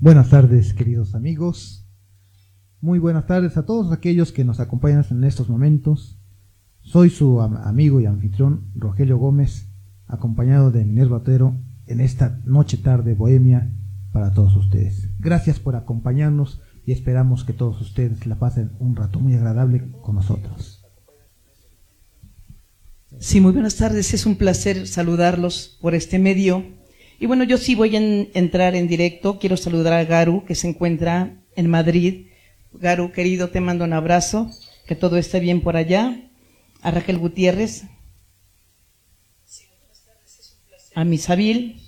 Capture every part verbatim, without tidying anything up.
Buenas tardes, queridos amigos. Muy buenas tardes a todos aquellos que nos acompañan en estos momentos. Soy su am- amigo y anfitrión Rogelio Gómez, acompañado de Minerva Otero en esta noche tarde bohemia para todos ustedes. Gracias por acompañarnos y esperamos que todos ustedes la pasen un rato muy agradable con nosotros. Sí, muy buenas tardes, es un placer saludarlos por este medio. Y bueno, yo sí voy a en, entrar en directo. Quiero saludar a Garu, que se encuentra en Madrid. Garu, querido, te mando un abrazo, que todo esté bien por allá. A Raquel Gutiérrez, a Misabil,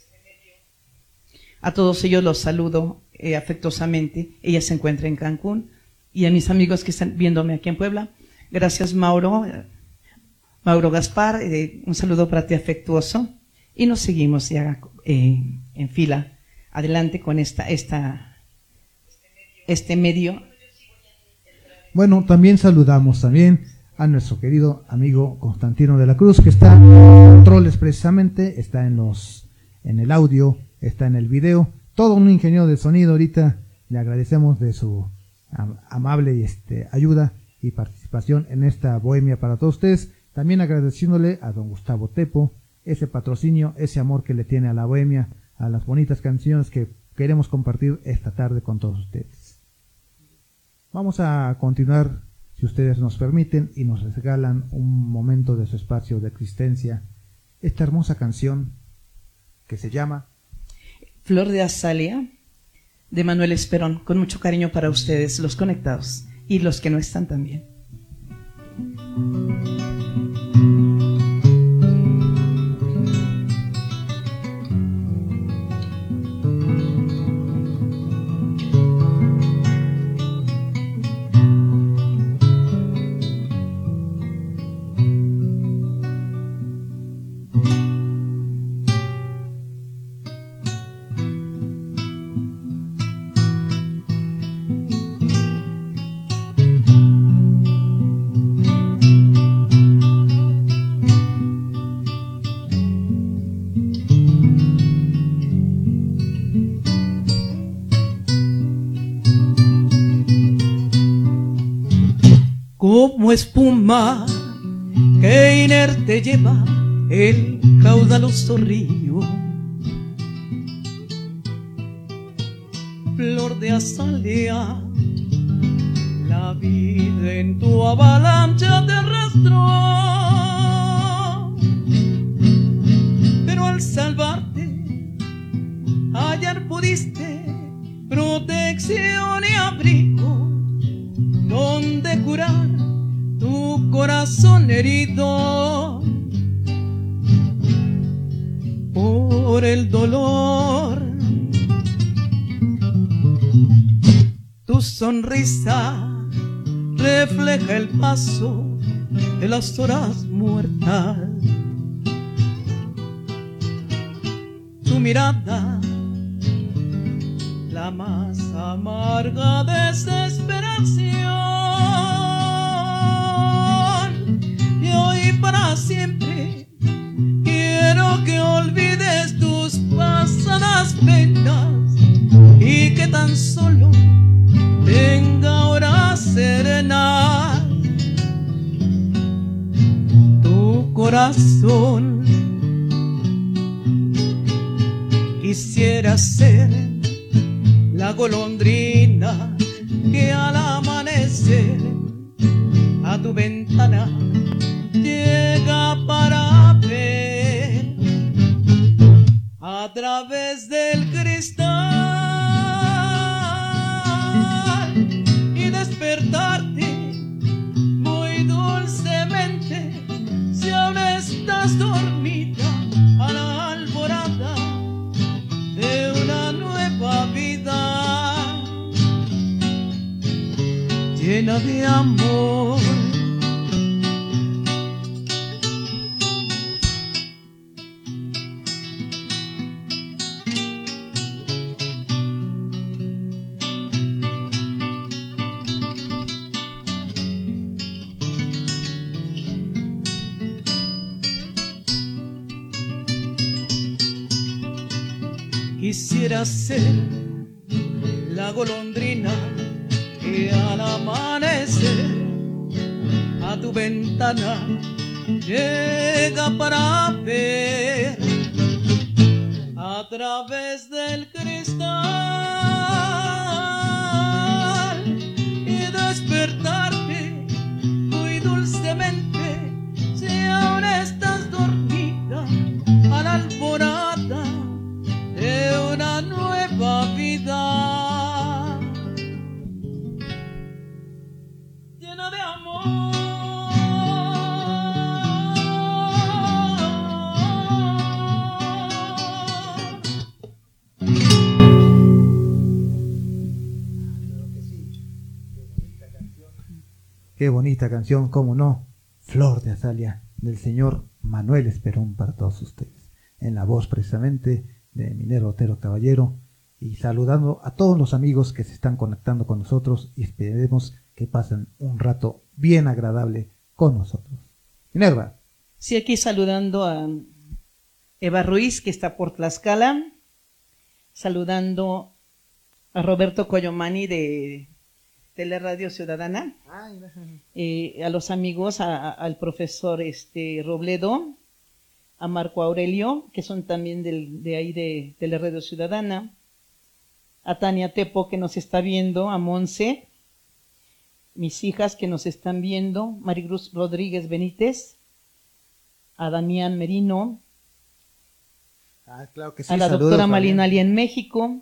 a todos ellos los saludo eh, afectuosamente. Ella se encuentra en Cancún. Y a mis amigos que están viéndome aquí en Puebla. Gracias, Mauro. Mauro Gaspar, eh, un saludo para ti afectuoso. Y nos seguimos ya eh, en fila adelante con esta, esta, este medio. Bueno, también saludamos también a nuestro querido amigo Constantino de la Cruz, que está en controles precisamente, está en los, en el audio, está en el video, todo un ingeniero de sonido. Ahorita le agradecemos de su am- amable este, ayuda y participación en esta bohemia para todos ustedes. También agradeciéndole a don Gustavo Tepo ese patrocinio, ese amor que le tiene a la bohemia, a las bonitas canciones que queremos compartir esta tarde con todos ustedes. Vamos a continuar, si ustedes nos permiten y nos regalan un momento de su espacio de existencia, esta hermosa canción que se llama Flor de Azalea, de Manuel Esperón, con mucho cariño para ustedes, los conectados y los que no están también. Como espuma que inerte lleva el caudaloso río, flor de azalea, la vida en tu avalancha te arrastró, pero al salvarte hallar pudiste protección y abrigo donde curar tu corazón herido por el dolor. Tu sonrisa refleja el paso de las horas muertas. Tu mirada, la más amarga desesperación. Y hoy para siempre quiero que olvides tus pasadas penas y que tan solo tenga horas serenas tu corazón. Quisiera ser la golondrina que al amanecer a tu ventana llega para ver a través del cristal y despertarte muy dulcemente si aún estás dormida a la alborada de una nueva vida llena de amor. Quisiera ser una golondrina que al amanecer a tu ventana llega para ver a través del cristal y despertarte muy dulcemente si aún estás dormida a la alborada de una nueva vida llena de amor. Qué bonita canción, cómo no, Flor de Azalea, del señor Manuel Esperón para todos ustedes, en la voz precisamente de Minero Otero Caballero, y saludando a todos los amigos que se están conectando con nosotros y esperemos que pasen un rato bien agradable con nosotros. Minerva. Sí, aquí saludando a Eva Ruiz, que está por Tlaxcala, saludando a Roberto Coyomani de Teleradio Ciudadana, eh, a los amigos, a, a, al profesor este, Robledo, a Marco Aurelio, que son también del, de ahí de Teleradio Ciudadana, a Tania Tepo, que nos está viendo, a Monse, mis hijas que nos están viendo, Maricruz Rodríguez Benítez, a Damián Merino, ah, claro que sí, a la saludos, doctora Fabián. Malinali en México,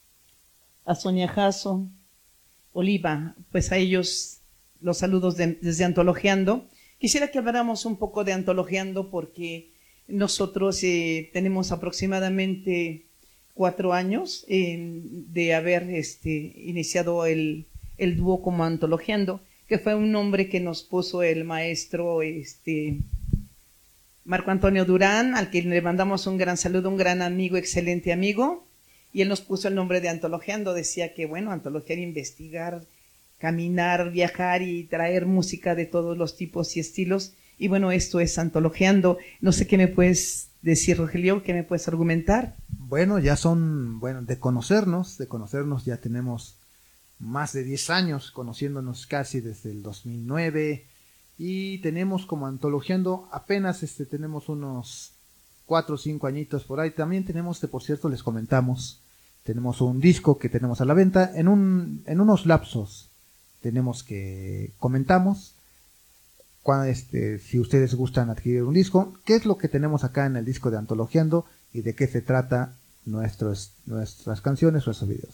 a Sonia Jasso, Oliva, pues a ellos los saludos de, desde Antologiando. Quisiera que habláramos un poco de Antologiando porque nosotros eh, tenemos aproximadamente cuatro años eh, de haber este, iniciado el, el dúo como Antologiando, que fue un nombre que nos puso el maestro este, Marco Antonio Durán, al que le mandamos un gran saludo, un gran amigo, excelente amigo. Y él nos puso el nombre de Antologiando, decía que bueno, antologiar, investigar, caminar, viajar y traer música de todos los tipos y estilos. Y bueno, esto es Antologiando. No sé qué me puedes decir, Rogelio, qué me puedes argumentar. Bueno, ya son, bueno, de conocernos, de conocernos ya tenemos más de diez años, conociéndonos casi desde el dos mil nueve y tenemos como Antologiando apenas este tenemos unos cuatro o cinco añitos por ahí. También tenemos, de por cierto, les comentamos, tenemos un disco que tenemos a la venta en un en unos lapsos. Tenemos que comentamos cuando, este, si ustedes gustan adquirir un disco, qué es lo que tenemos acá en el disco de Antologiando y de qué se trata nuestros nuestras canciones, nuestros videos.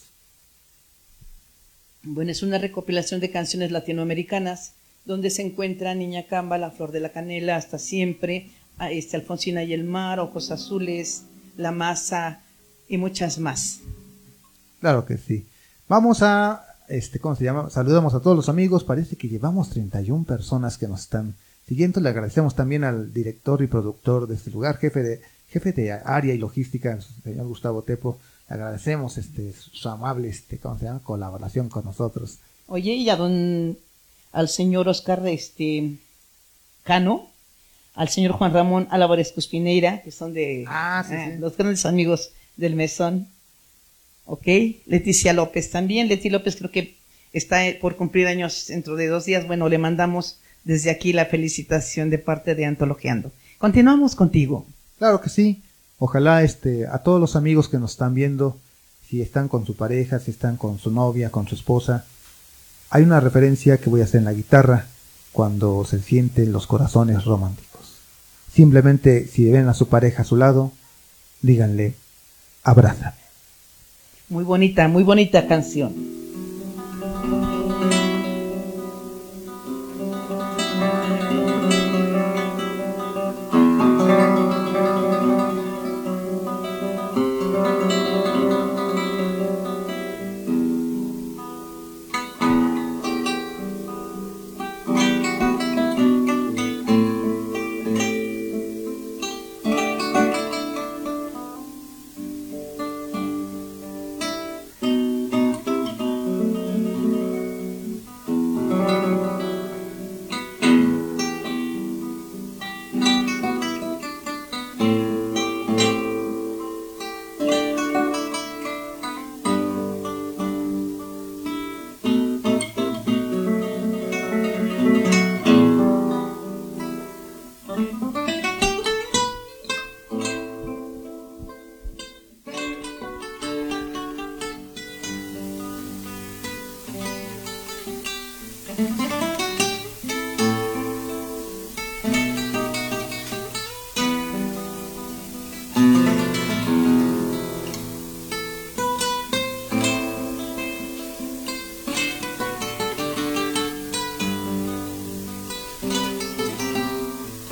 Bueno, es una recopilación de canciones latinoamericanas donde se encuentra Niña Camba, La Flor de la Canela, Hasta Siempre, Este, Alfonsina y el Mar, Ojos Azules, La Masa y muchas más. Claro que sí. Vamos a, este, ¿cómo se llama? Saludamos a todos los amigos. Parece que llevamos treinta y una personas que nos están siguiendo. Le agradecemos también al director y productor de este lugar, jefe de jefe de área y logística, el señor Gustavo Tepo. Le agradecemos este su amable, este, ¿cómo se llama? Colaboración con nosotros. Oye, y a don, al señor Oscar este, Cano, al señor Juan Ramón Álvarez Cuspineira, que son de ah, sí, eh, sí. los grandes amigos del Mesón. Ok, Leticia López también. Leti López creo que está por cumplir años dentro de dos días. Bueno, le mandamos desde aquí la felicitación de parte de Antologiando. Continuamos contigo. Claro que sí. Ojalá este a todos los amigos que nos están viendo, si están con su pareja, si están con su novia, con su esposa, hay una referencia que voy a hacer en la guitarra cuando se sienten los corazones románticos. Simplemente, si ven a su pareja a su lado, díganle, abrázame. Muy bonita, muy bonita canción.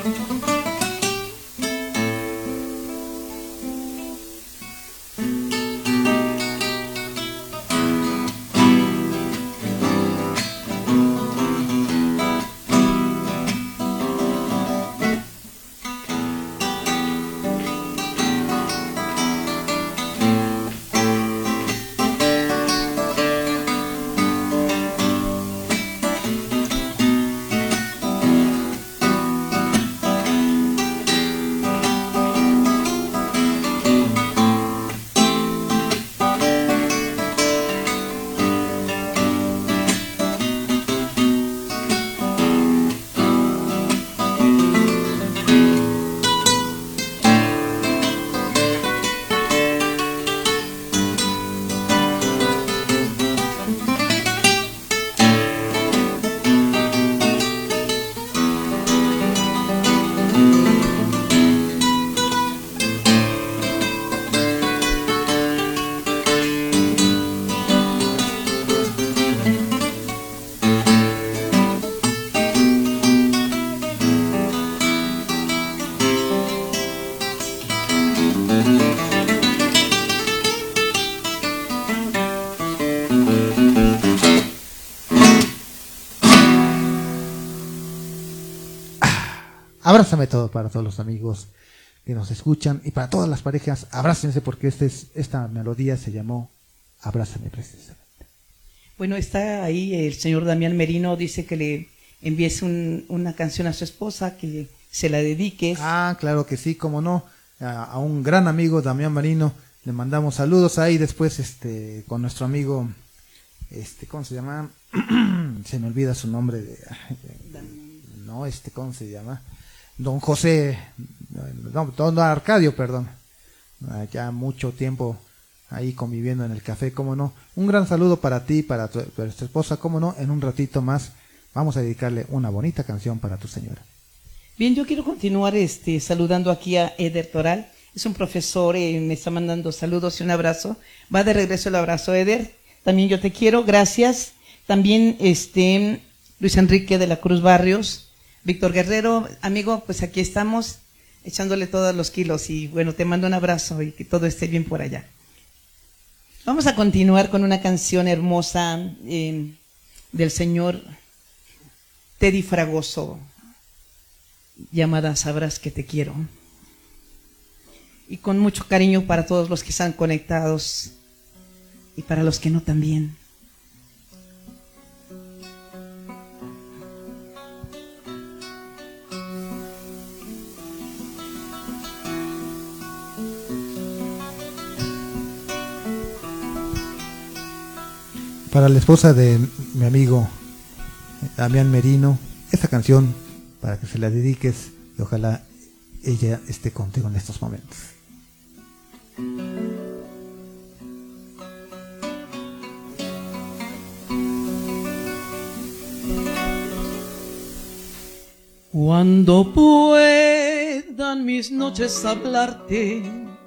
Abrázame todo para todos los amigos que nos escuchan y para todas las parejas, abrácense porque este es, esta melodía se llamó Abrázame precisamente. Bueno, está ahí el señor Damián Merino, dice que le envíes un, una canción a su esposa, que se la dediques. Ah, claro que sí, cómo no, a, a un gran amigo Damián Merino, le mandamos saludos ahí después este con nuestro amigo, este ¿cómo se llama? Se me olvida su nombre, de, no, este ¿cómo se llama? Don José, no, don Arcadio, perdón, ya mucho tiempo ahí conviviendo en el café, cómo no, un gran saludo para ti, para tu, para tu esposa, cómo no, en un ratito más vamos a dedicarle una bonita canción para tu señora. Bien, yo quiero continuar este, saludando aquí a Eder Toral, es un profesor, eh, me está mandando saludos y un abrazo, va de regreso el abrazo, Eder, también yo te quiero, gracias, también este Luis Enrique de la Cruz Barrios, Víctor Guerrero, amigo, pues aquí estamos echándole todos los kilos y bueno, te mando un abrazo y que todo esté bien por allá. Vamos a continuar con una canción hermosa eh, del señor Teddy Fragoso, llamada Sabrás que te quiero. Y con mucho cariño para todos los que están conectados y para los que no también. Para la esposa de mi amigo Damián Merino, esta canción para que se la dediques y ojalá ella esté contigo en estos momentos. Cuando puedan mis noches hablarte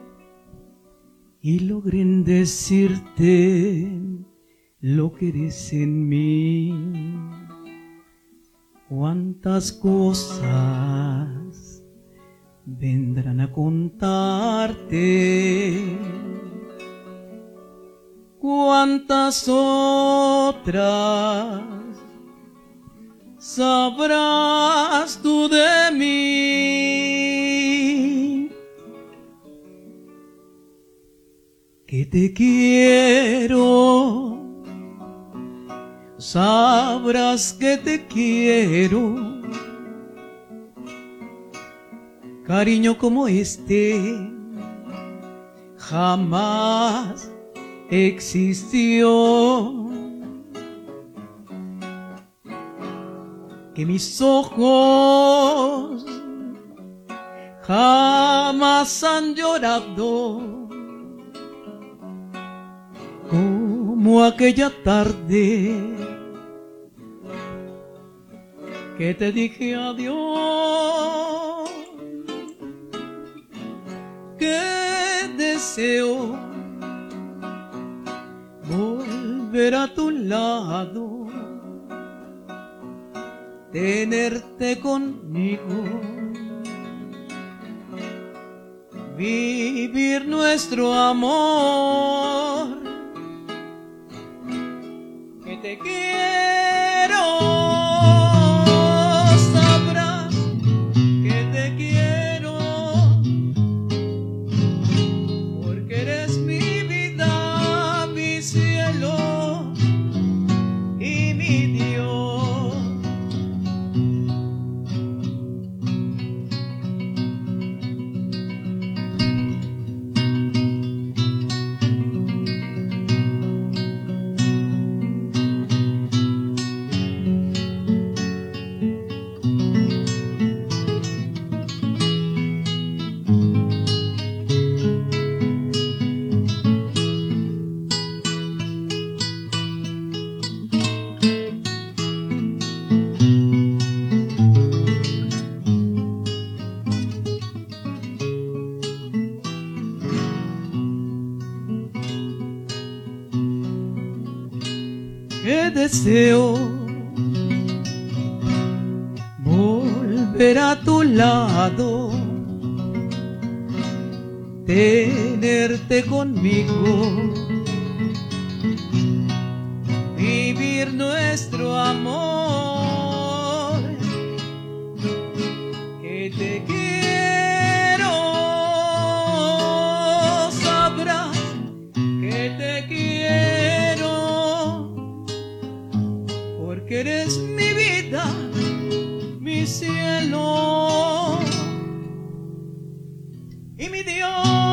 y logren decirte lo que eres en mí, cuántas cosas vendrán a contarte, cuántas otras sabrás tú de mí, que te quiero. Sabrás que te quiero, cariño como este jamás existió, que mis ojos jamás han llorado como aquella tarde que te dije adiós, que deseo volver a tu lado, tenerte conmigo vivir nuestro amor. Que te quiero, sabrás que te quiero, porque eres mi vida, mi cielo y mi Dios. Que deseo volver a tu lado, tenerte conmigo, vivir nuestro amor. Que te quiero, sabrás que te quiero, porque eres mi vida, mi cielo y mi Dios.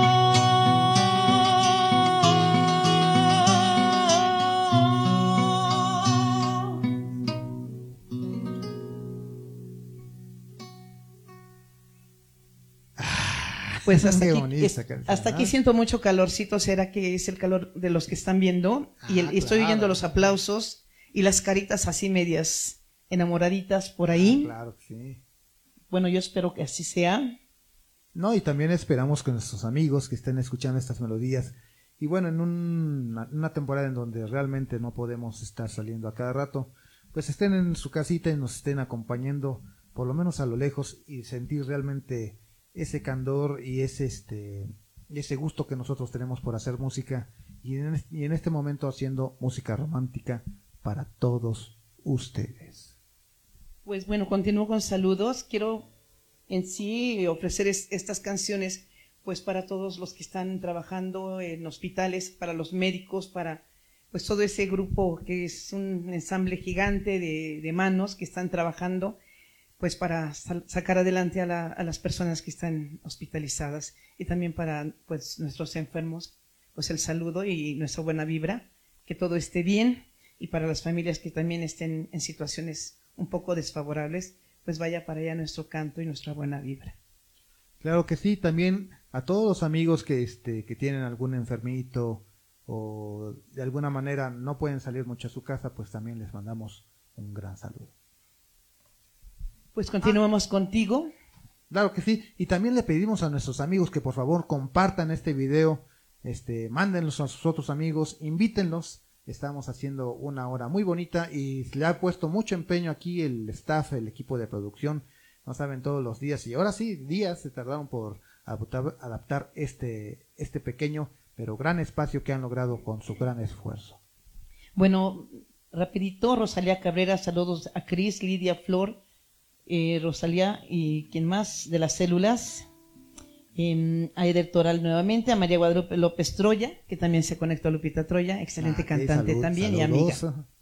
Pues hasta Qué aquí, bonita es- canción, hasta aquí ¿eh? siento mucho calorcito. ¿Será que es el calor de los que están viendo? Y, el- Ah, y estoy claro. oyendo los aplausos y las caritas así medias enamoraditas por ahí. Claro que sí. Bueno, yo espero que así sea. No, y también esperamos que nuestros amigos que estén escuchando estas melodías, y bueno, en un- una, una temporada en donde realmente no podemos estar saliendo a cada rato, pues estén en su casita y nos estén acompañando, por lo menos a lo lejos, y sentir realmente ese candor y ese, este, ese gusto que nosotros tenemos por hacer música, y en, es- y en este momento haciendo música romántica para todos ustedes. Pues bueno, continúo con saludos. Quiero en sí ofrecer es- estas canciones pues para todos los que están trabajando en hospitales, para los médicos, para pues todo ese grupo que es un ensamble gigante de, de manos que están trabajando pues para sal- sacar adelante a, la- a las personas que están hospitalizadas, y también para pues nuestros enfermos pues el saludo y nuestra buena vibra, que todo esté bien, y para las familias que también estén en situaciones un poco desfavorables, pues vaya para allá nuestro canto y nuestra buena vibra. Claro que sí, también a todos los amigos que este que tienen algún enfermito o de alguna manera no pueden salir mucho a su casa, pues también les mandamos un gran saludo. Pues continuamos contigo. Claro que sí, y también le pedimos a nuestros amigos que por favor compartan este video, este, mándenlos a sus otros amigos, invítenlos. Estamos haciendo una hora muy bonita y le ha puesto mucho empeño aquí el staff, el equipo de producción. No saben todos los días, y ahora sí, días se tardaron por adaptar, adaptar este, este pequeño pero gran espacio que han logrado con su gran esfuerzo. Bueno, rapidito, Rosalía Cabrera, saludos a Cris, Lidia, Flor, eh, Rosalía y quien más de las células, eh, a Eder Toral nuevamente, a María Guadalupe López Troya, que también se conectó a Lupita Troya, excelente Ah, cantante salud, también saludos. y amiga.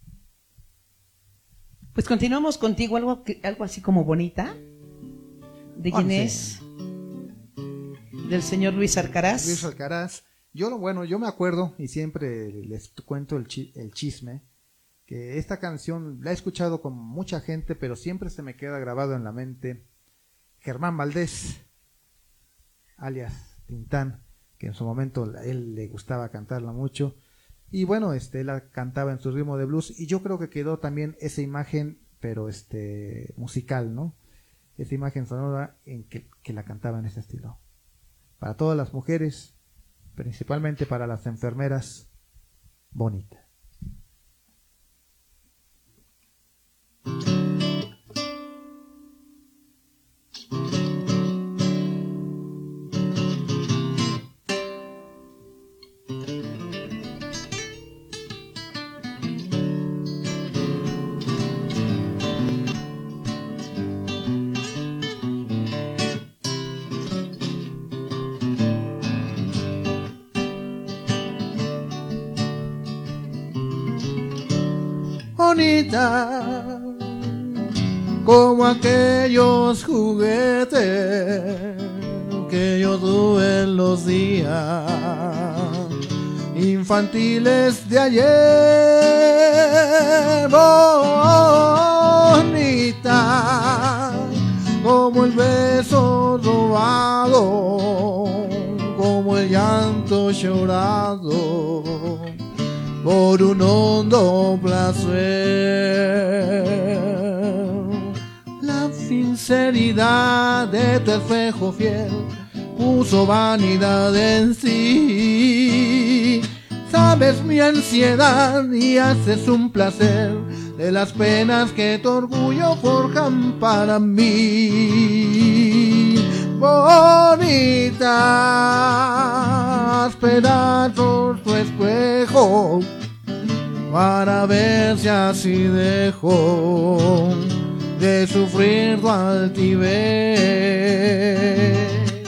Pues continuamos contigo, algo, que- algo así como bonita, de quién Once. es, del señor Luis Alcaraz. Luis Alcaraz. Yo, lo bueno, yo me acuerdo y siempre les cuento el, chi- el chisme, que esta canción la he escuchado con mucha gente, pero siempre se me queda grabado en la mente Germán Valdés, alias Tintán, que en su momento a él le gustaba cantarla mucho, y bueno, este, él la cantaba en su ritmo de blues, y yo creo que quedó también esa imagen, pero este, musical, ¿no? Esa imagen sonora en que, que la cantaba en ese estilo. Para todas las mujeres, principalmente para las enfermeras, bonita. bonita como aquellos juguetes que yo tuve en los días infantiles de ayer. Bonita como el beso robado, como el llanto llorado por un hondo placer. La sinceridad de tu espejo fiel puso vanidad en sí. Sabes mi ansiedad y haces un placer de las penas que tu orgullo forjan para mí. Bonita, pedazos tu espejo para ver si así dejo de sufrir tu altivez.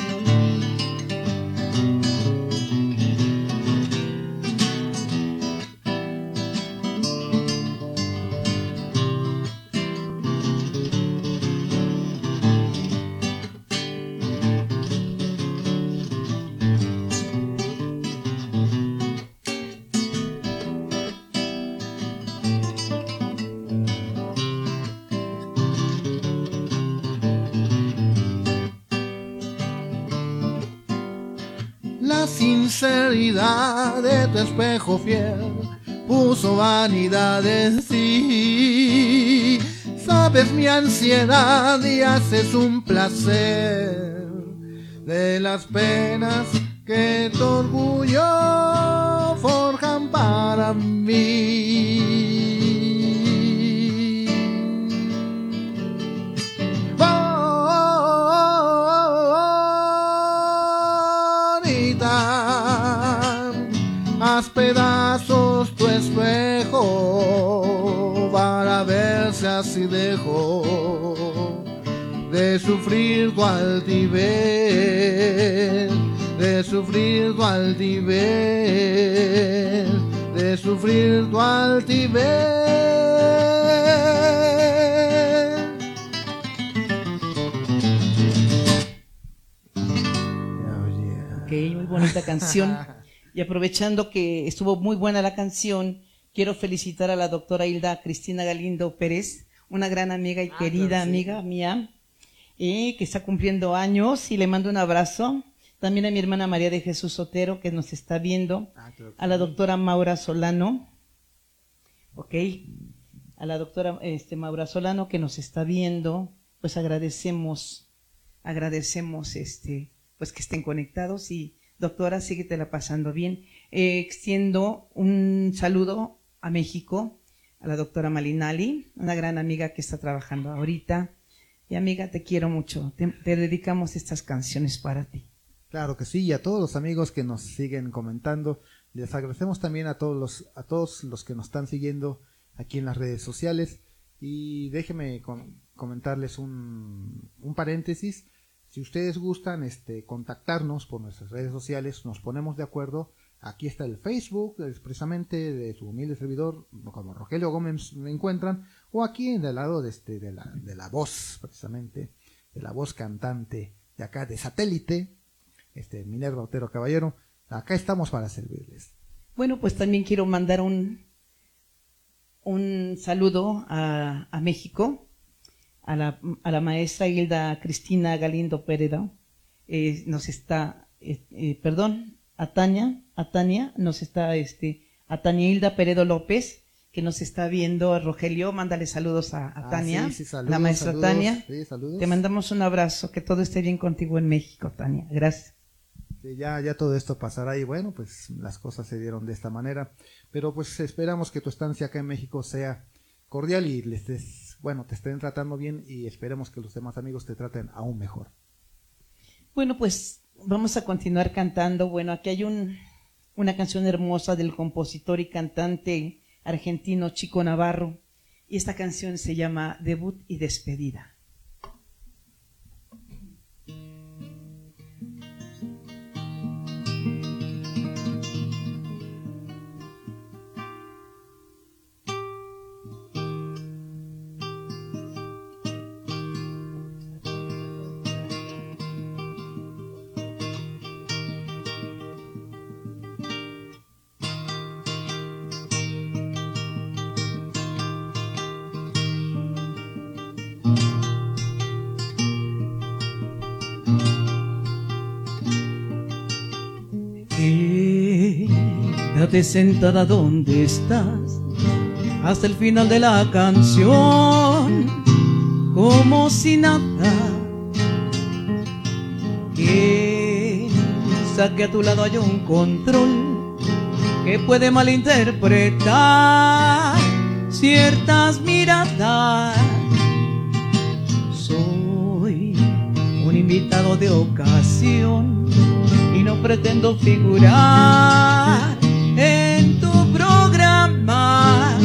La sinceridad de tu espejo fiel puso vanidad en sí. Sabes mi ansiedad y haces un placer de las penas que tu orgullo forjan para mí. Haz pedazos tu espejo para ver si así dejo de sufrir tu altivez, de sufrir tu altivez, de sufrir tu altivez. Ok, muy bonita canción. Y aprovechando que estuvo muy buena la canción, quiero felicitar a la doctora Hilda Cristina Galindo Pérez, una gran amiga y ah, querida claro, sí. amiga mía, y que está cumpliendo años, y le mando un abrazo. También a mi hermana María de Jesús Sotero, que nos está viendo, ah, claro, a la doctora Maura Solano, ok, a la doctora este, Maura Solano, que nos está viendo, pues agradecemos, agradecemos este, pues que estén conectados. Y doctora, síguetela pasando bien. Eh, extiendo un saludo a México, a la doctora Malinali, una gran amiga que está trabajando ahorita. Y amiga, te quiero mucho. Te, te dedicamos estas canciones para ti. Claro que sí, y a todos los amigos que nos siguen comentando. Les agradecemos también a todos los, a todos los que nos están siguiendo aquí en las redes sociales. Y déjenme con, comentarles un, un paréntesis. Si ustedes gustan este, contactarnos por nuestras redes sociales, nos ponemos de acuerdo. Aquí está el Facebook, expresamente de su humilde servidor, como Rogelio Gómez me encuentran, o aquí en el lado de, este, de, la, de la voz, precisamente, de la voz cantante de acá, de Satélite, este, Minerva Otero Caballero. Acá estamos para servirles. Bueno, pues también quiero mandar un, un saludo a, a México. A la, a la maestra Hilda Cristina Galindo Peredo, eh, nos está, eh, eh, perdón, a Tania, a Tania, nos está, este, a Tania Hilda Peredo López, que nos está viendo. A Rogelio, mándale saludos a, a Tania, ah, sí, sí, saludos, la maestra saludos, Tania, sí, te mandamos un abrazo, que todo esté bien contigo en México, Tania, gracias. Sí, ya, ya todo esto pasará y bueno, pues las cosas se dieron de esta manera, pero pues esperamos que tu estancia acá en México sea cordial y les des bueno, te estén tratando bien y esperemos que los demás amigos te traten aún mejor. Bueno, pues vamos a continuar cantando. Bueno, aquí hay un, una canción hermosa del compositor y cantante argentino Chico Navarro, y esta canción se llama Debut y Despedida. Quédate sentada donde estás hasta el final de la canción, como si nada. Piensa que a tu lado hay un control que puede malinterpretar ciertas miradas. Soy un invitado de ocasión y no pretendo figurar en tu programa.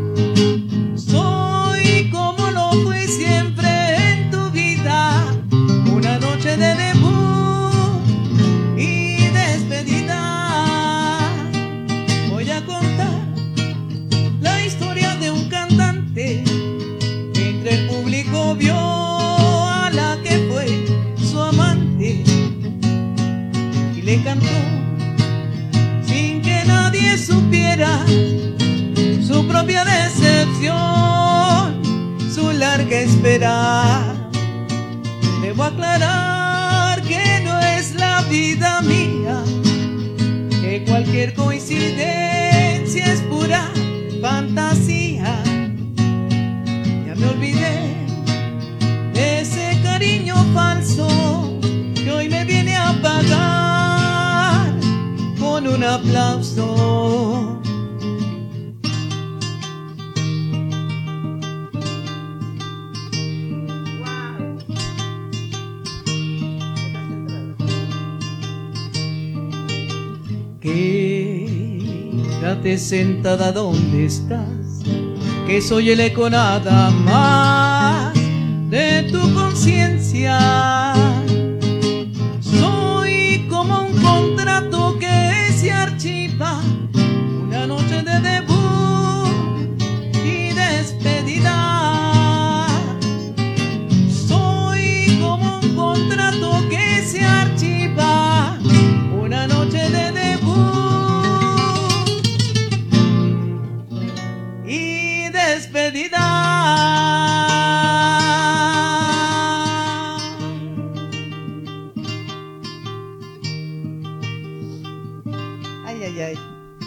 Soy como lo fui siempre en tu vida, una noche de debut y despedida. Voy a contar la historia de un cantante que entre el público vio a la que fue su amante y le cantó sin que nadie supiera su propia decepción, su larga espera. Debo aclarar que no es la vida mía, que cualquier coincidencia es pura fantasía. Ya me olvidé de ese cariño falso que hoy me viene a pagar con un aplauso. Quédate sentada donde estás, que soy el eco nada más de tu conciencia. Soy como un contrato que se archiva, una noche de debut y despedida. Soy como un contrato que se archiva, una noche de debut y despedida. Ay, ay, ay.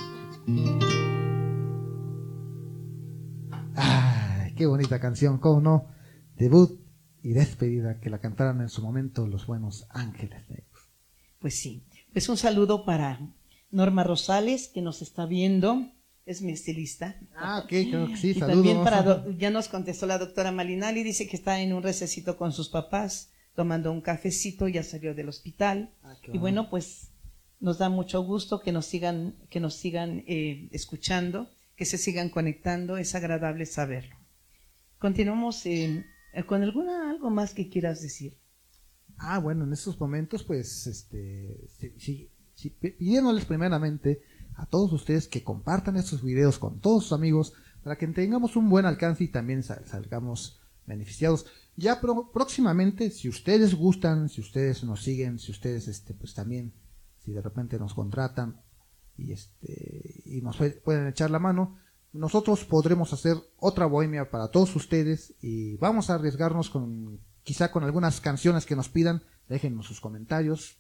Ay, qué bonita canción, cómo no. Debut y despedida, que la cantaron en su momento los buenos Ángeles Negros. Pues sí, pues un saludo para Norma Rosales, que nos está viendo, es mi estilista. Ah, ok, creo que sí, Y saludos. también para, do- ya nos contestó la doctora Malinali, dice que está en un recesito con sus papás, tomando un cafecito, ya salió del hospital. Ah, qué Y bueno, pues nos da mucho gusto que nos sigan, que nos sigan eh, escuchando, que se sigan conectando, es agradable saberlo. Continuamos eh, con alguna, algo más que quieras decir. Ah, bueno, en estos momentos, pues, este, sí, sí, sí, pidiéndoles primeramente a todos ustedes que compartan estos videos con todos sus amigos para que tengamos un buen alcance y también sal, salgamos beneficiados. Ya pro, próximamente, si ustedes gustan, si ustedes nos siguen, si ustedes, este, pues también, si de repente nos contratan y este, y nos pueden echar la mano, nosotros podremos hacer otra bohemia para todos ustedes y vamos a arriesgarnos con quizá con algunas canciones que nos pidan. Déjenos sus comentarios,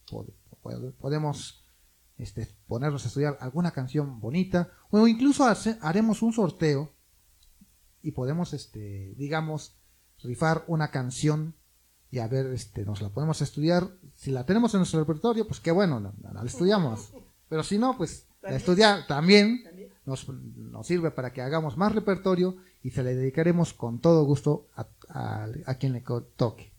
podemos este, ponernos a estudiar alguna canción bonita, o incluso hace, haremos un sorteo y podemos, este, digamos, rifar una canción y a ver, este, nos la podemos estudiar. Si la tenemos en nuestro repertorio, pues qué bueno, la, la, la estudiamos, pero si no, pues la estudiar también nos, nos sirve para que hagamos más repertorio y se le dedicaremos con todo gusto a, a, a quien le toque.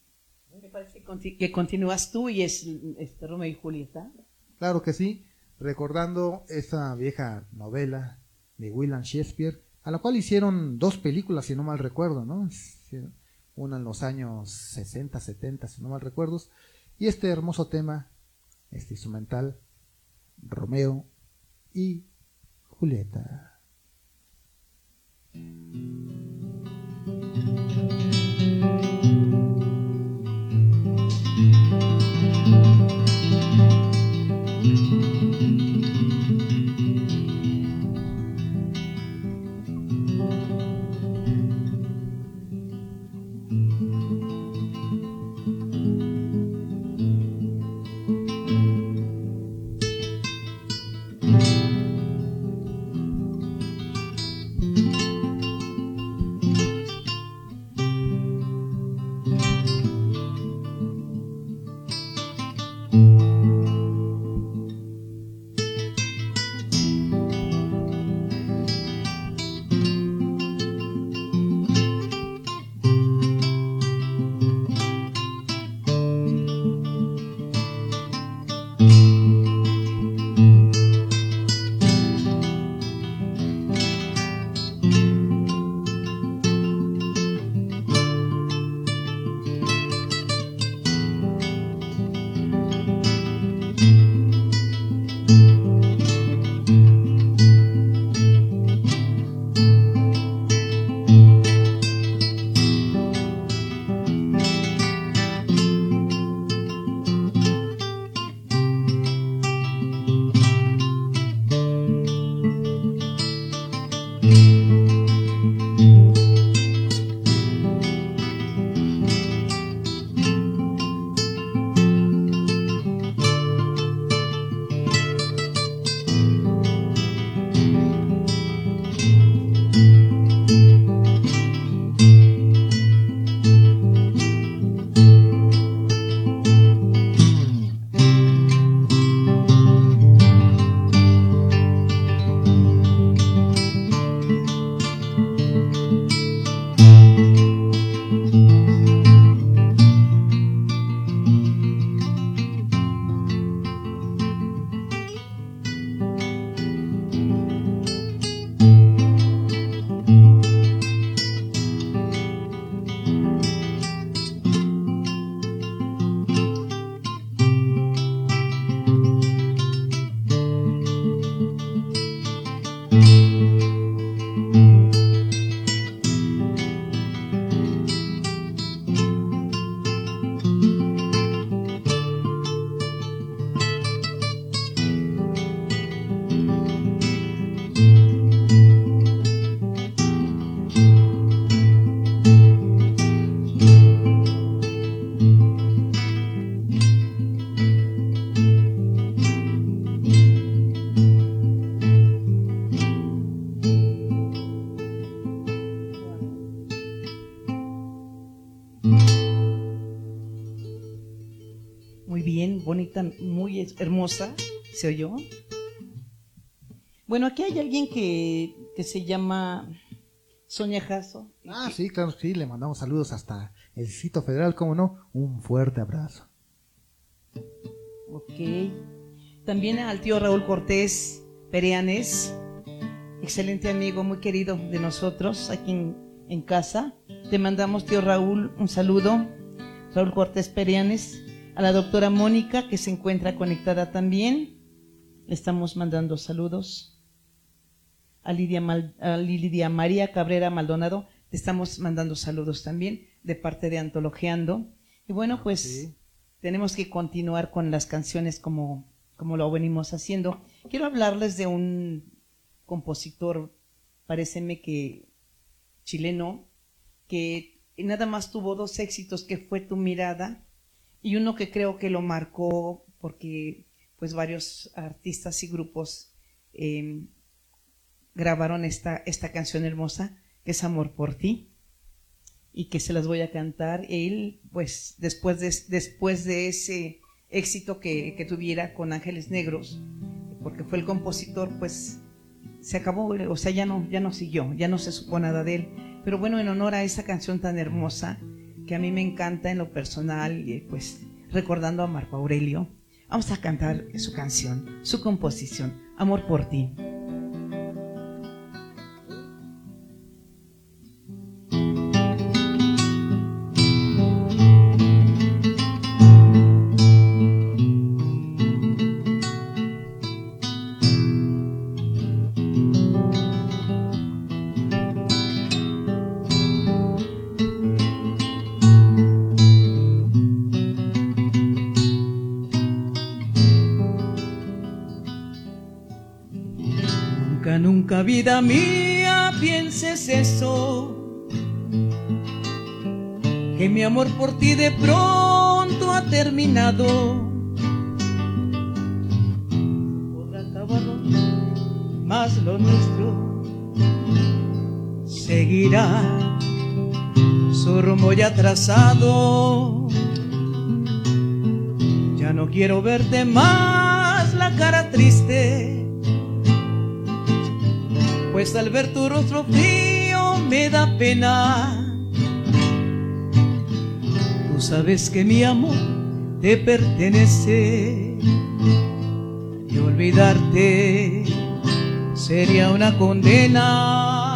Me parece que continúas tú y es este, Romeo y Julieta. Claro que sí, recordando esa vieja novela de William Shakespeare, a la cual hicieron dos películas, si no mal recuerdo, ¿no? Una en los años sesenta, setenta, si no mal recuerdo, y este hermoso tema, este instrumental, Romeo y Julieta. Muy bien, bonita, muy hermosa, ¿se oyó? Bueno, aquí hay alguien que, que se llama Sonia Jasso. Ah, sí, claro, sí, le mandamos saludos hasta el Distrito Federal, cómo no, un fuerte abrazo. Ok. También al tío Raúl Cortés Pereanes, excelente amigo, muy querido de nosotros aquí en, en casa. Te mandamos, tío Raúl, un saludo. Raúl Cortés Pereanes. A la doctora Mónica, que se encuentra conectada también, le estamos mandando saludos. A Lidia, Mal, a Lidia María Cabrera Maldonado, le estamos mandando saludos también de parte de Antologeando. Y bueno, pues sí, tenemos que continuar con las canciones como, como lo venimos haciendo. Quiero hablarles de un compositor, paréceme que chileno, que nada más tuvo dos éxitos, que fue Tu Mirada, y uno que creo que lo marcó porque pues varios artistas y grupos eh, grabaron esta, esta canción hermosa, que es Amor por Ti, y que se las voy a cantar. Él, pues después de, después de ese éxito que, que tuviera con Ángeles Negros, porque fue el compositor, pues se acabó, o sea, ya no, ya no siguió, ya no se supo nada de él. Pero bueno, en honor a esa canción tan hermosa, que a mí me encanta en lo personal, y pues recordando a Marco Aurelio, vamos a cantar su canción, su composición, Amor por Ti. Nunca, vida mía, pienses eso, que mi amor por ti de pronto ha terminado. Podrá acabarlo, mas lo nuestro seguirá su rumbo ya trazado. Ya no quiero verte más la cara triste, pues al ver tu rostro frío me da pena. Tú sabes que mi amor te pertenece y olvidarte sería una condena.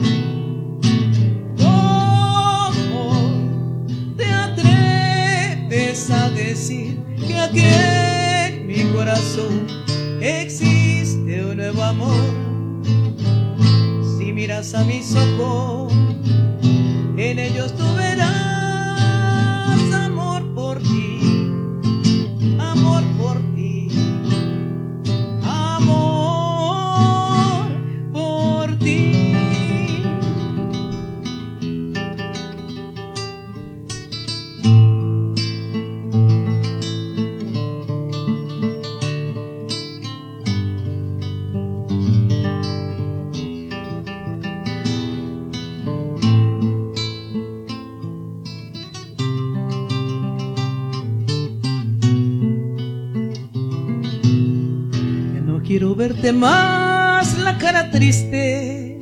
¿Cómo te atreves a decir que aquí en mi corazón existe un nuevo amor? Miras a mis ojos, en ellos tú verás amor por ti, amor por ti, amor por ti. Quiero verte más la cara triste,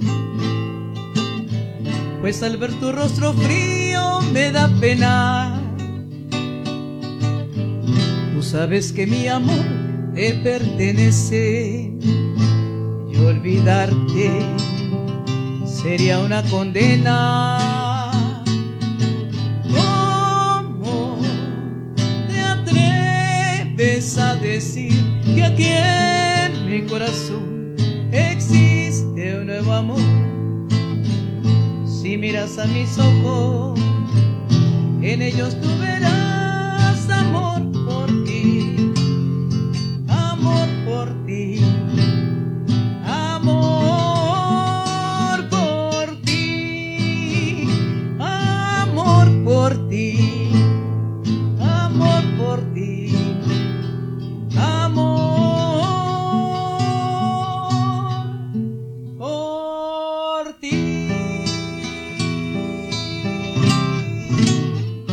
pues al ver tu rostro frío me da pena. Tú sabes que mi amor te pertenece y olvidarte sería una condena. ¿Cómo te atreves a decir que aquí en mi corazón existe un nuevo amor? Si miras a mis ojos, en ellos tú verás amor por ti, amor por ti, amor por ti, amor por ti, amor por ti, amor. Por ti.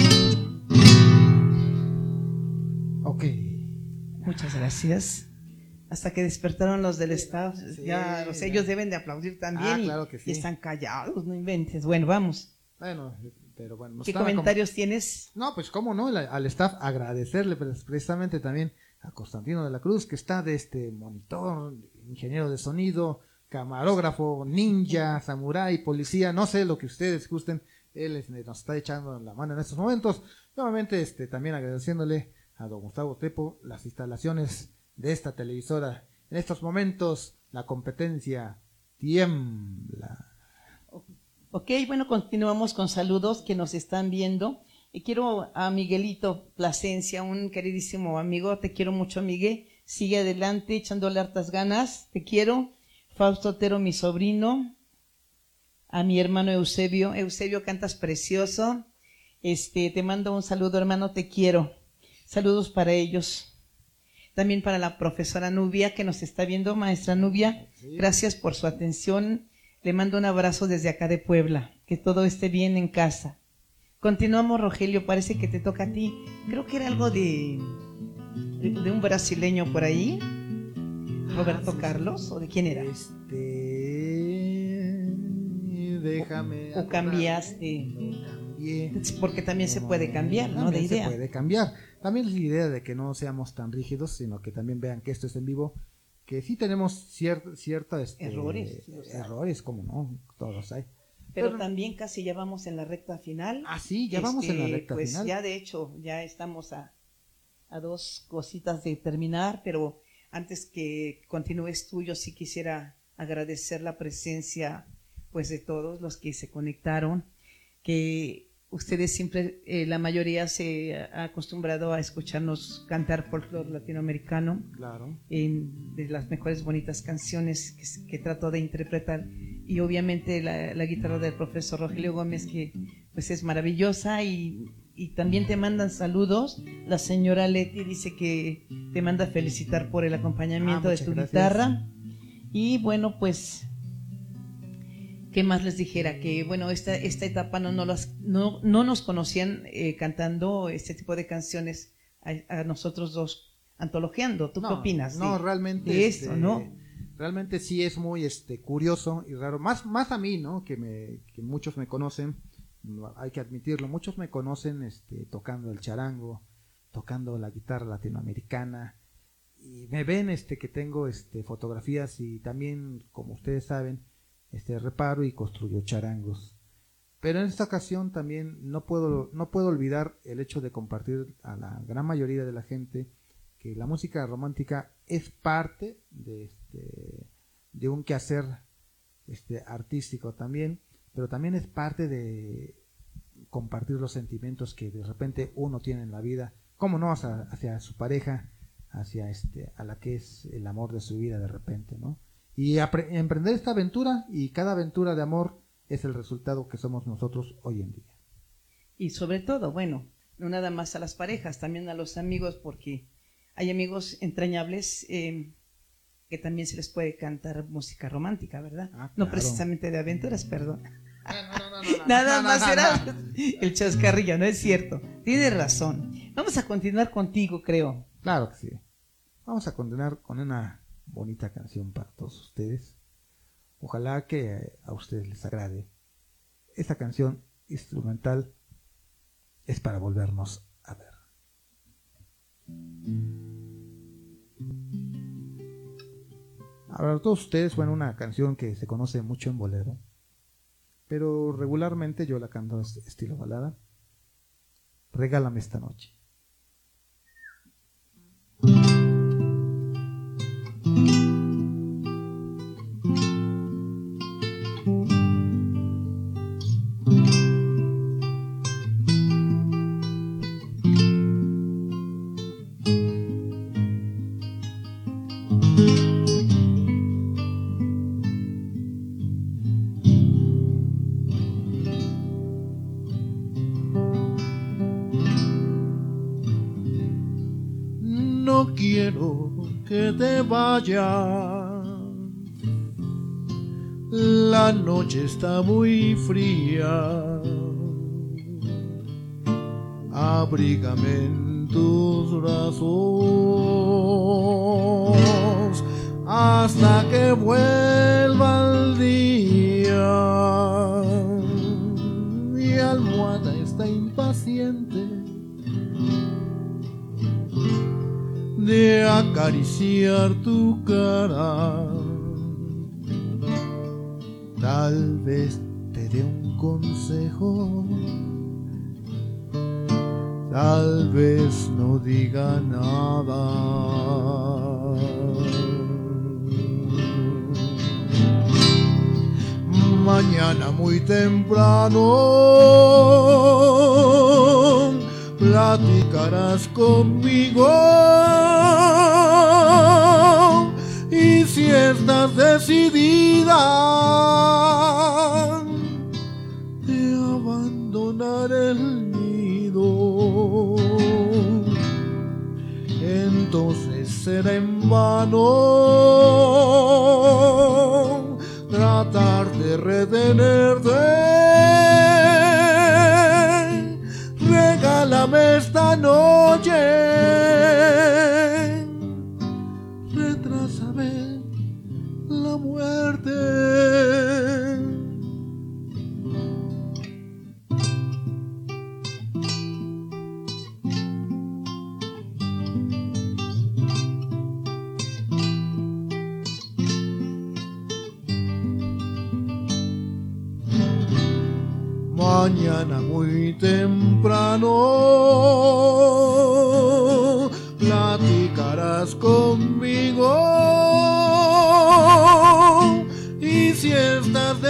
muchas gracias. Hasta que despertaron los del staff, Sí, ya, o sea, ellos deben de aplaudir también. Ah, y, claro que sí. y están callados, no inventes. Bueno, vamos. Bueno, pero bueno. nos ¿Qué estaba comentarios tienes? No, pues cómo no, la- al staff agradecerle pues, precisamente también a Constantino de la Cruz, que está de este monitor, ingeniero de sonido, camarógrafo, ninja, samurái, policía, no sé lo que ustedes gusten, él es- nos está echando la mano en estos momentos. Nuevamente este también agradeciéndole a don Gustavo Tepo las instalaciones de esta televisora. En estos momentos la competencia tiembla. Ok, bueno, continuamos con saludos que nos están viendo. Y quiero a Miguelito Plasencia, un queridísimo amigo, te quiero mucho, Miguel. Sigue adelante, echándole hartas ganas, te quiero. Fausto Otero, mi sobrino. A mi hermano Eusebio. Eusebio, cantas precioso. Este, te mando un saludo, hermano, te quiero. Saludos para ellos. También para la profesora Nubia, que nos está viendo, maestra Nubia. Gracias por su atención. Le mando un abrazo desde acá de Puebla. Que todo esté bien en casa. Continuamos, Rogelio, parece que te toca a ti. Creo que era algo de, de, de un brasileño por ahí. Roberto Ah, sí, Carlos, ¿o de quién era? Este. Déjame. O cambiaste. No cambié. Porque también se puede cambiar, ¿no? De También idea. Se puede cambiar. También es la idea de que no seamos tan rígidos, sino que también vean que esto es en vivo. Que sí tenemos cier, cierta. Este, Errores, sí los hay. Errores, como no, todos hay. Pero Pero- también casi ya vamos en la recta final. Ah, sí, ya vamos en la Este, recta pues final. ya de hecho, ya estamos a, a dos cositas de terminar, pero antes que continúes tú, yo sí quisiera agradecer la presencia pues de todos los que se conectaron, que ustedes siempre, eh, la mayoría se ha acostumbrado a escucharnos cantar folclore latinoamericano, Claro. en, de las mejores bonitas canciones que, que trato de interpretar, y obviamente la, la guitarra del profesor Rogelio Gómez, que pues es maravillosa, y, y también te mandan saludos. La señora Leti dice que te manda felicitar por el acompañamiento Ah, de muchas tu gracias. guitarra. Y bueno, pues ¿qué más les dijera? Que bueno, esta, esta etapa no, no, las, no, no nos conocían eh, cantando este tipo de canciones a, a nosotros dos antologiando. ¿Tú No, qué opinas? No, de- realmente. de este, esto, ¿no? Realmente sí es muy este curioso y raro. Más, más a mí, ¿no? Que me, que muchos me conocen, no, hay que admitirlo, muchos me conocen este tocando el charango, tocando la guitarra latinoamericana, y me ven este que tengo este fotografías, y también, como ustedes saben, este reparo y construyo charangos. Pero en esta ocasión también no puedo, no puedo olvidar el hecho de compartir a la gran mayoría de la gente que la música romántica es parte de este de un quehacer este artístico también, pero también es parte de compartir los sentimientos que de repente uno tiene en la vida, como no, hacia, hacia su pareja, hacia este a la que es el amor de su vida de repente, ¿no? Y apre- emprender esta aventura, y cada aventura de amor es el resultado que somos nosotros hoy en día. Y sobre todo, bueno, no nada más a las parejas, también a los amigos, porque hay amigos entrañables eh, que también se les puede cantar música romántica, ¿verdad? Ah, No claro. precisamente de aventuras, perdón. No, no, no, no, Nada no, no, más no, era no. el chascarrillo, no es cierto. Tienes razón. Vamos a continuar contigo, creo. Claro que sí. Vamos a continuar con una bonita canción para todos ustedes. Ojalá que a ustedes les agrade. Esta canción instrumental es para volvernos a ver. Para todos ustedes, bueno, una canción que se conoce mucho en bolero, pero regularmente yo la canto est- estilo balada. Regálame esta noche. No quiero que te vayas. La noche está muy fría. Abrígame en tus brazos hasta que vuelva el día. Mi almohada está impaciente de acariciar tu cara. Tal vez te dé un consejo, tal vez no diga nada. Mañana muy temprano platicarás conmigo, y si estás decidida de abandonar el nido, entonces será en vano tratar de retenerte. Regálame esta noche, retrásame la muerte. Mañana muy temprano platicarás conmigo, y si estás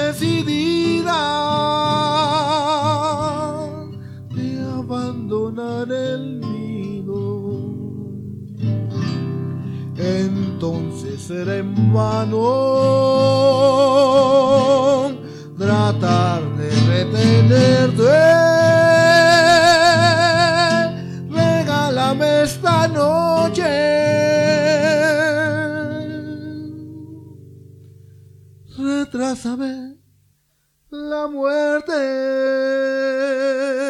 decidida de abandonar el nido, entonces será en vano tratar de retenerte. Regálame esta noche, retrásame la muerte.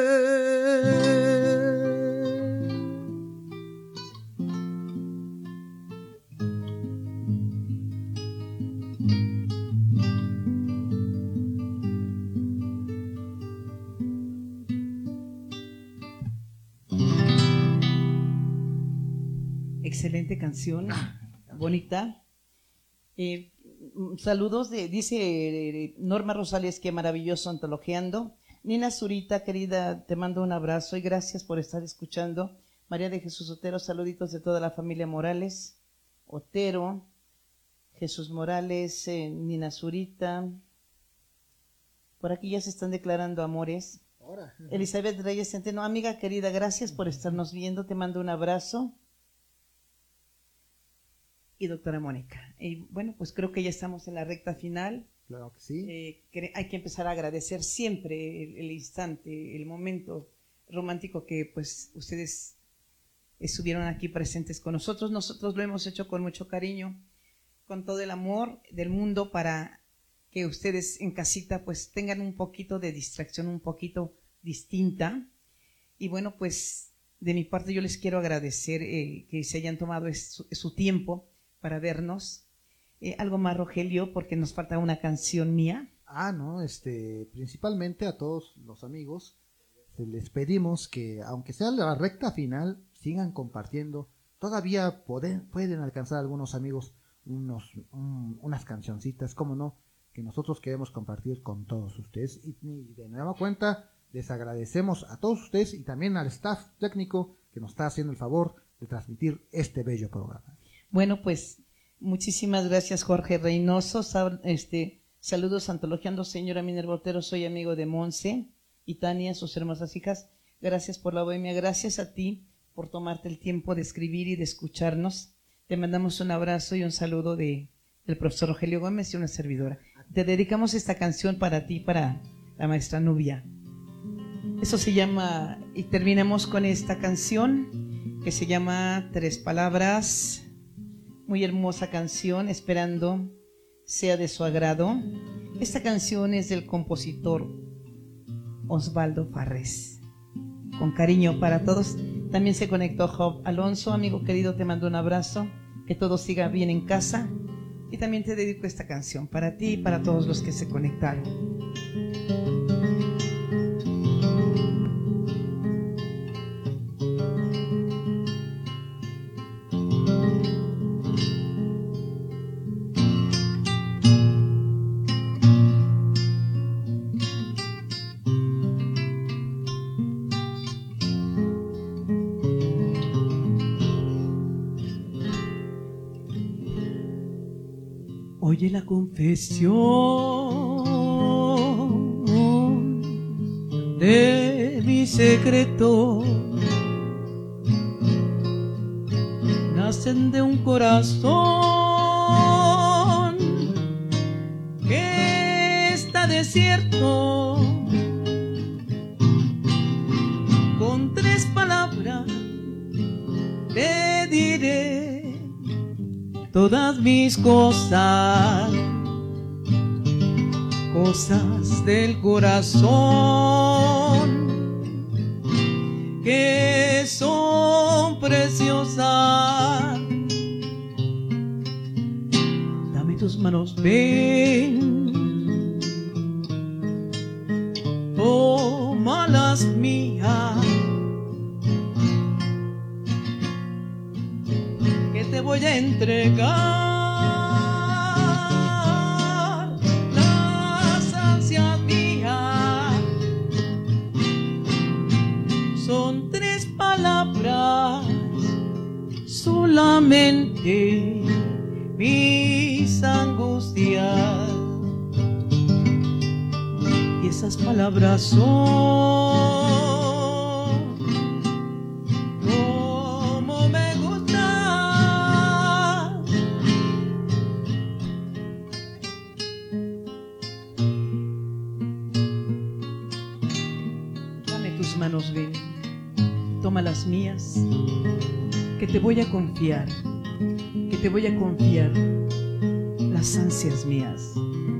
Excelente canción, bonita. Eh, saludos, de, dice eh, Norma Rosales, que maravilloso antologiando. Nina Zurita, querida, te mando un abrazo y gracias por estar escuchando. María de Jesús Otero, saluditos de toda la familia Morales. Otero, Jesús Morales, eh, Nina Zurita. Por aquí ya se están declarando amores. Ahora. Elizabeth Reyes Centeno, amiga querida, gracias por estarnos viendo, te mando un abrazo. Y doctora Mónica. Y bueno, pues creo que ya estamos en la recta final. Claro que sí. Eh, que hay que empezar a agradecer siempre el, el instante, el momento romántico que pues ustedes estuvieron aquí presentes con nosotros. Nosotros lo hemos hecho con mucho cariño, con todo el amor del mundo, para que ustedes en casita pues tengan un poquito de distracción, un poquito distinta. Y bueno, pues de mi parte yo les quiero agradecer eh, que se hayan tomado su, su tiempo para vernos. Eh, algo más, Rogelio, porque nos falta una canción mía. Ah, no, este, principalmente a todos los amigos les pedimos que, aunque sea la recta final, sigan compartiendo. Todavía pueden, pueden alcanzar algunos amigos unos, un, unas cancioncitas, como no, que nosotros queremos compartir con todos ustedes. Y, y de nueva cuenta, les agradecemos a todos ustedes y también al staff técnico que nos está haciendo el favor de transmitir este bello programa. Bueno, pues muchísimas gracias, Jorge Reynoso. Este, saludos antologiando, señora Minerva Otero, soy amigo de Monse y Tania, sus hermosas hijas. Gracias por la bohemia, gracias a ti por tomarte el tiempo de escribir y de escucharnos. Te mandamos un abrazo y un saludo de, del profesor Rogelio Gómez y una servidora. Te dedicamos esta canción para ti, para la maestra Nubia. Eso se llama, y terminamos con esta canción que se llama Tres Palabras. Muy hermosa canción, esperando sea de su agrado. Esta canción es del compositor Osvaldo Farrés. Con cariño para todos. También se conectó Job Alonso, amigo querido, te mando un abrazo, que todo siga bien en casa. Y también te dedico esta canción para ti y para todos los que se conectaron. Oye la confesión de mi secreto, nacen de un corazón que está desierto. Con tres palabras te diré todas mis cosas, cosas del corazón que son preciosas. Dame tus manos, ven, toma las mías, que te voy a entregar las ansias mías. Son tres palabras solamente, mis angustias, y esas palabras son manos, ven, toma las mías, que te voy a confiar, que te voy a confiar las ansias mías.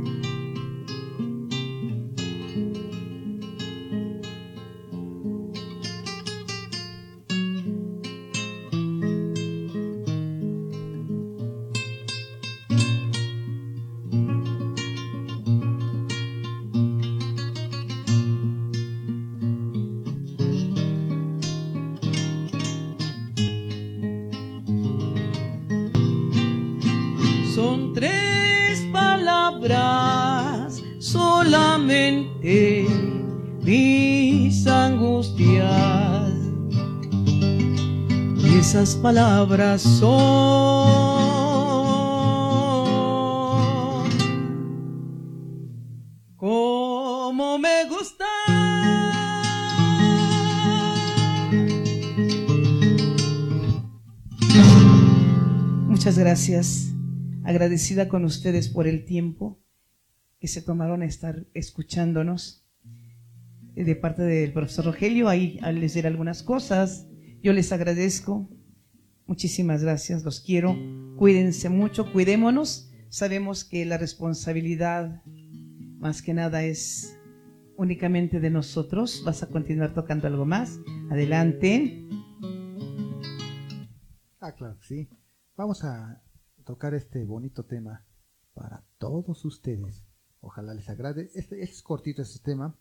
Son tres palabras solamente, mis angustias, y esas palabras son como me gusta. Muchas gracias. Agradecida con ustedes por el tiempo que se tomaron a estar escuchándonos. De parte del profesor Rogelio, ahí les diré algunas cosas. Yo les agradezco. Muchísimas gracias, los quiero. Cuídense mucho, cuidémonos. Sabemos que la responsabilidad, más que nada, es únicamente de nosotros. Vas a continuar tocando algo más. Adelante. Ah, claro, sí. Vamos a tocar este bonito tema para todos ustedes. Ojalá les agrade. Este, este es cortito, este tema.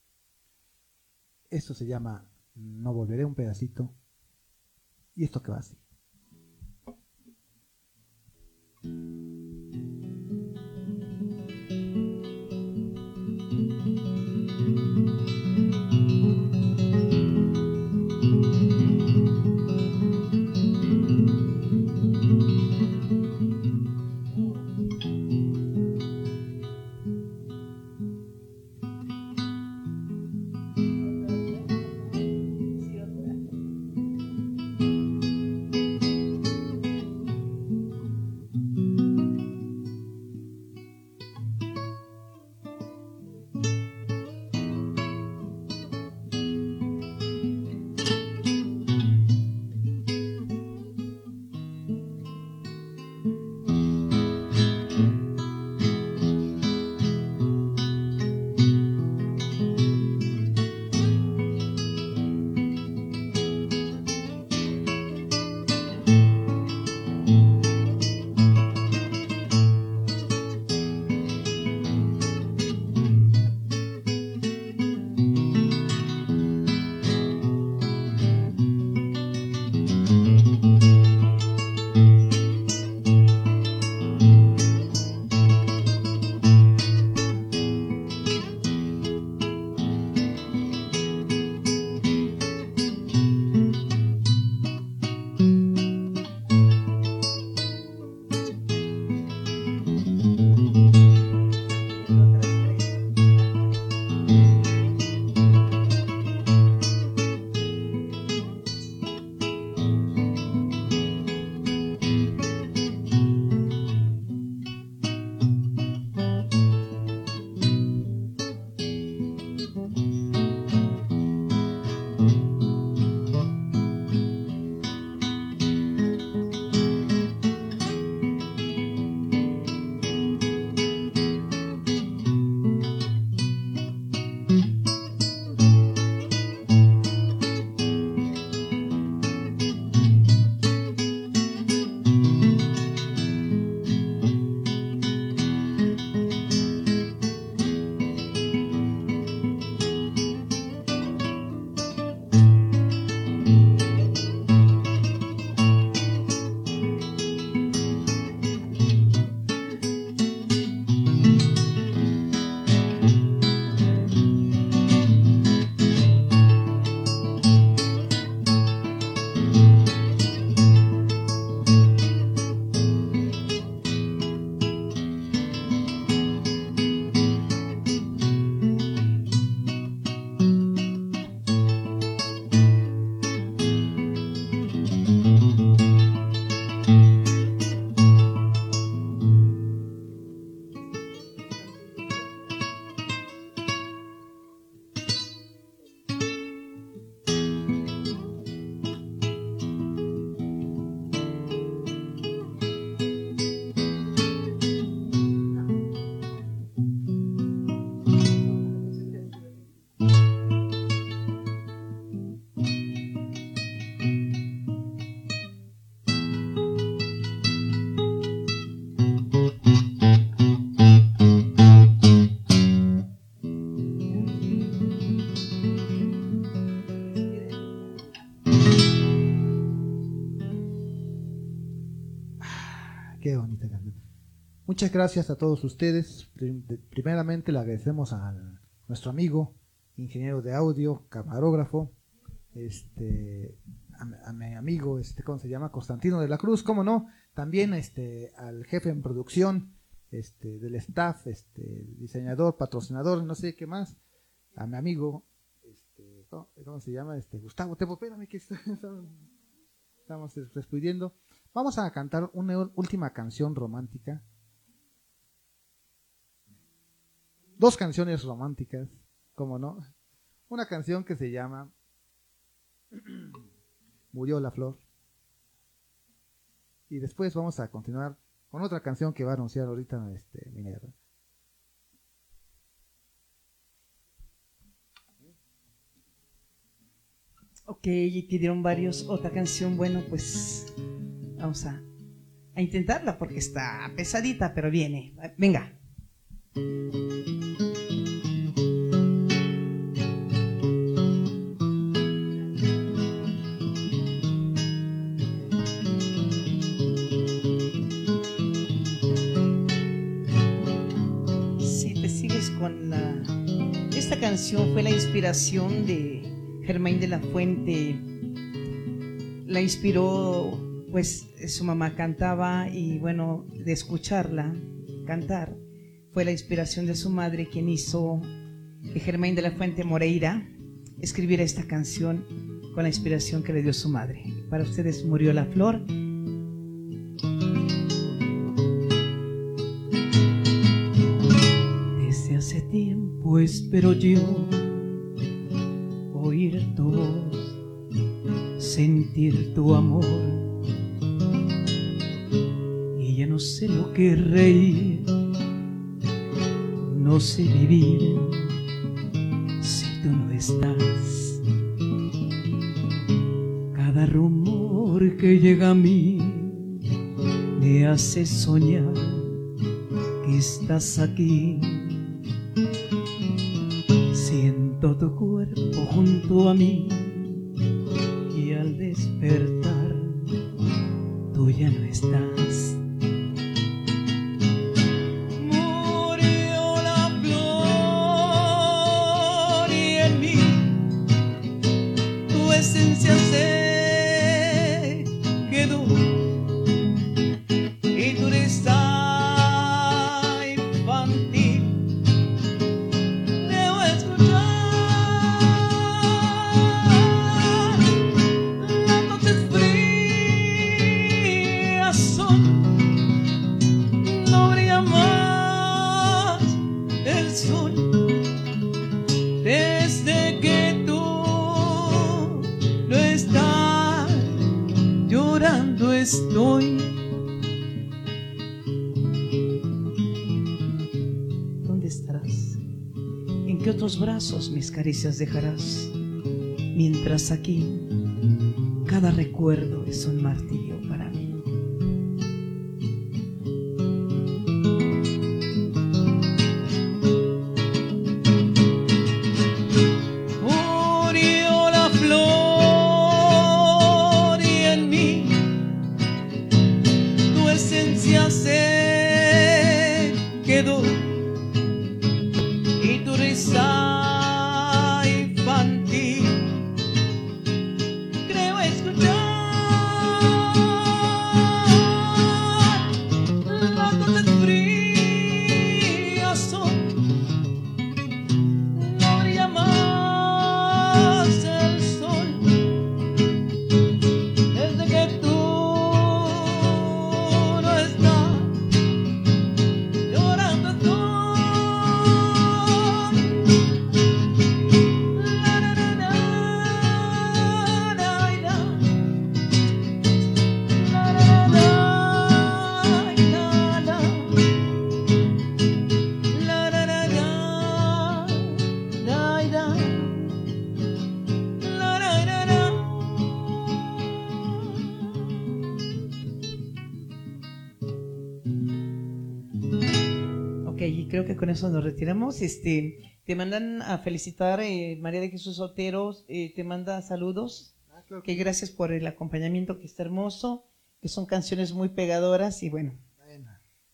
Esto se llama No Volveré, un pedacito. Y esto que va así. Qué bonita canción. Muchas gracias a todos ustedes. Primeramente le agradecemos a nuestro amigo, ingeniero de audio, camarógrafo, este, a, a mi amigo, este, ¿cómo se llama? Constantino de la Cruz, cómo no, también este, al jefe en producción, este, del staff, este, diseñador, patrocinador, no sé qué más, a mi amigo, este, ¿cómo, cómo se llama? Este, Gustavo Tepo, espérame que estamos despidiendo. Vamos a cantar una última canción romántica. Dos canciones románticas, cómo no. Una canción que se llama Murió la flor. Y después vamos a continuar con otra canción que va a anunciar ahorita este, Minerva. Ok, y pidieron varios otra canción. Bueno, pues vamos a, a intentarla porque está pesadita, pero viene. Venga. Con la, esta canción fue la inspiración de Germain de la Fuente. La inspiró, pues su mamá cantaba y bueno, de escucharla cantar, fue la inspiración de su madre quien hizo que Germain de la Fuente Moreira escribiera esta canción con la inspiración que le dio su madre. Para ustedes, Murió la flor. Hace tiempo espero yo oír tu voz, sentir tu amor, y ya no sé lo que es reír, no sé vivir si tú no estás. Cada rumor que llega a mí me hace soñar que estás aquí. Siento tu cuerpo junto a mí y al despertar tú ya no estás. Murió la flor y en mí tu esencia se quedó y tu risa infantil. Desde que tú no estás, llorando estoy. ¿Dónde estarás? ¿En qué otros brazos mis caricias dejarás? Mientras aquí cada recuerdo es un martirio para mí. Se quedó y tu risa infantil creo escuchar las noches frías son, no brilla más el sol desde que tú y creo que con eso nos retiramos. Este, te mandan a felicitar eh, María de Jesús Oteros, eh, te manda saludos, ah, claro que, que gracias por el acompañamiento, que está hermoso, que son canciones muy pegadoras y bueno,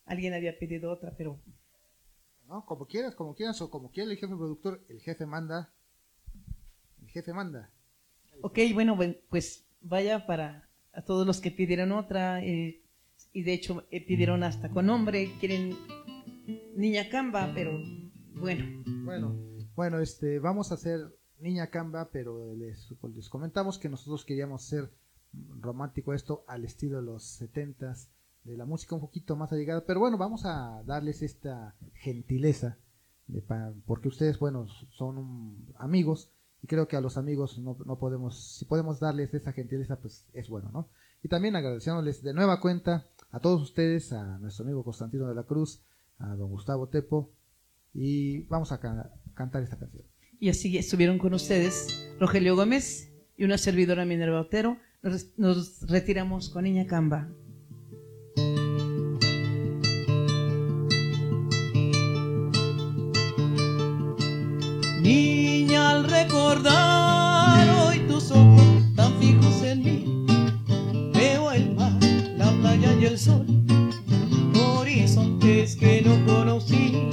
Alguien había pedido otra, pero... No, como quieras, como quieras, o como quiera el jefe productor, el jefe manda. El jefe manda. Ok, bueno, pues vaya para a todos los que pidieron otra, eh, y de hecho eh, pidieron hasta con nombre, quieren Niña Camba, pero bueno. Bueno, bueno, este, vamos a hacer Niña Camba, pero les, les comentamos que nosotros queríamos ser romántico esto al estilo de los setentas, de la música un poquito más allegada, pero bueno, vamos a darles esta gentileza, de, pa, porque ustedes, bueno, son um, amigos, y creo que a los amigos no, no podemos, si podemos darles esa gentileza, pues es bueno, ¿no? Y también agradeciéndoles de nueva cuenta a todos ustedes, a nuestro amigo Constantino de la Cruz, a don Gustavo Tepo, y vamos a ca cantar esta canción. Y así estuvieron con ustedes Rogelio Gómez y una servidora, Minerva Otero. Nos, nos retiramos con Niña Camba. Niña, al recordar hoy tus ojos tan fijos en mí, veo el mar, la playa y el sol, horizontes que no conocí.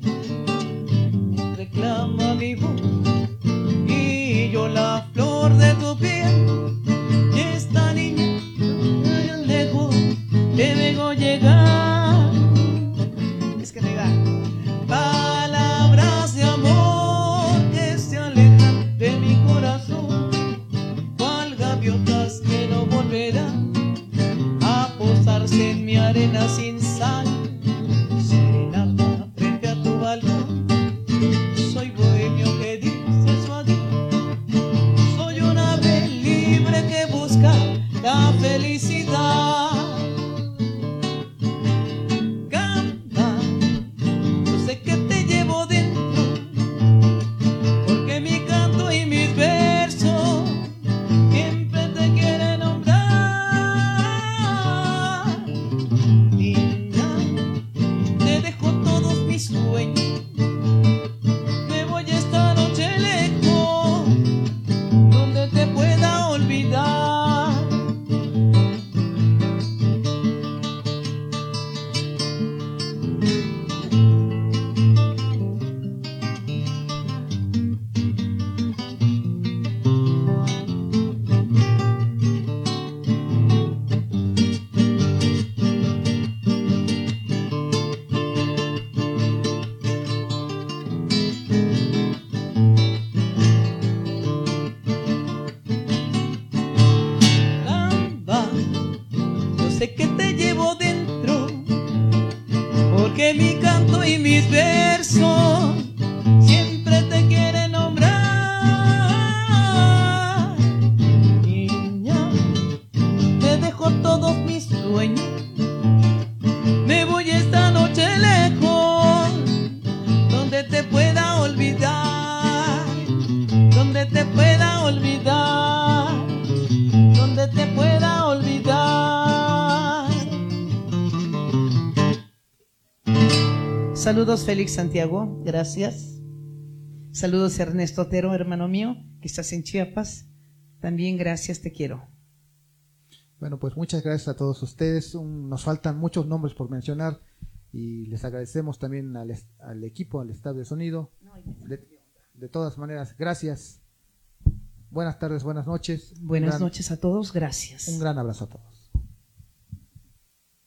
Reclama mi voz y yo la flor de tu piel, y esta niña tan lejos te vengo llegar. Es que negar. Palabras de amor que se alejan de mi corazón, cual gaviotas que no volverán a posarse en mi arena sin sal. Serenata frente a tu balcón, soy bohemio que dice su adiós, soy un ave libre que busca la felicidad. Canta, yo sé que te llevo dentro, porque mi canto y mis versos siempre te quieren nombrar. Niña, te dejo todos mis sueños, me voy esta noche lejos, donde te pueda olvidar. Camba, yo sé que te llevo dentro, porque mi canto y mis versos siempre te quieren nombrar. Niña, te dejo todos mis sueños, me voy esta noche lejos, donde te pueda olvidar, donde te pueda olvidar, donde te pueda olvidar. Saludos Félix Santiago, gracias. Saludos Ernesto Otero, hermano mío, que estás en Chiapas. También gracias, te quiero. Bueno, pues muchas gracias a todos ustedes. Un, nos faltan muchos nombres por mencionar y les agradecemos también al, al equipo, al staff de sonido. De, de todas maneras, gracias. Buenas tardes, buenas noches. Buenas gran, noches a todos, gracias. Un gran abrazo a todos.